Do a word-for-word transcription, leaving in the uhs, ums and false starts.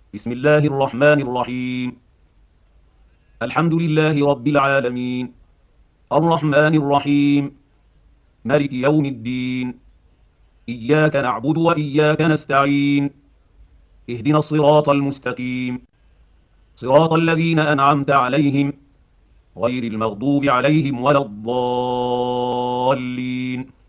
بسم الله الرحمن الرحيم. الحمد لله رب العالمين، الرحمن الرحيم، مالك يوم الدين. إياك نعبد وإياك نستعين. اهدنا الصراط المستقيم، صراط الذين أنعمت عليهم غير المغضوب عليهم ولا الضالين.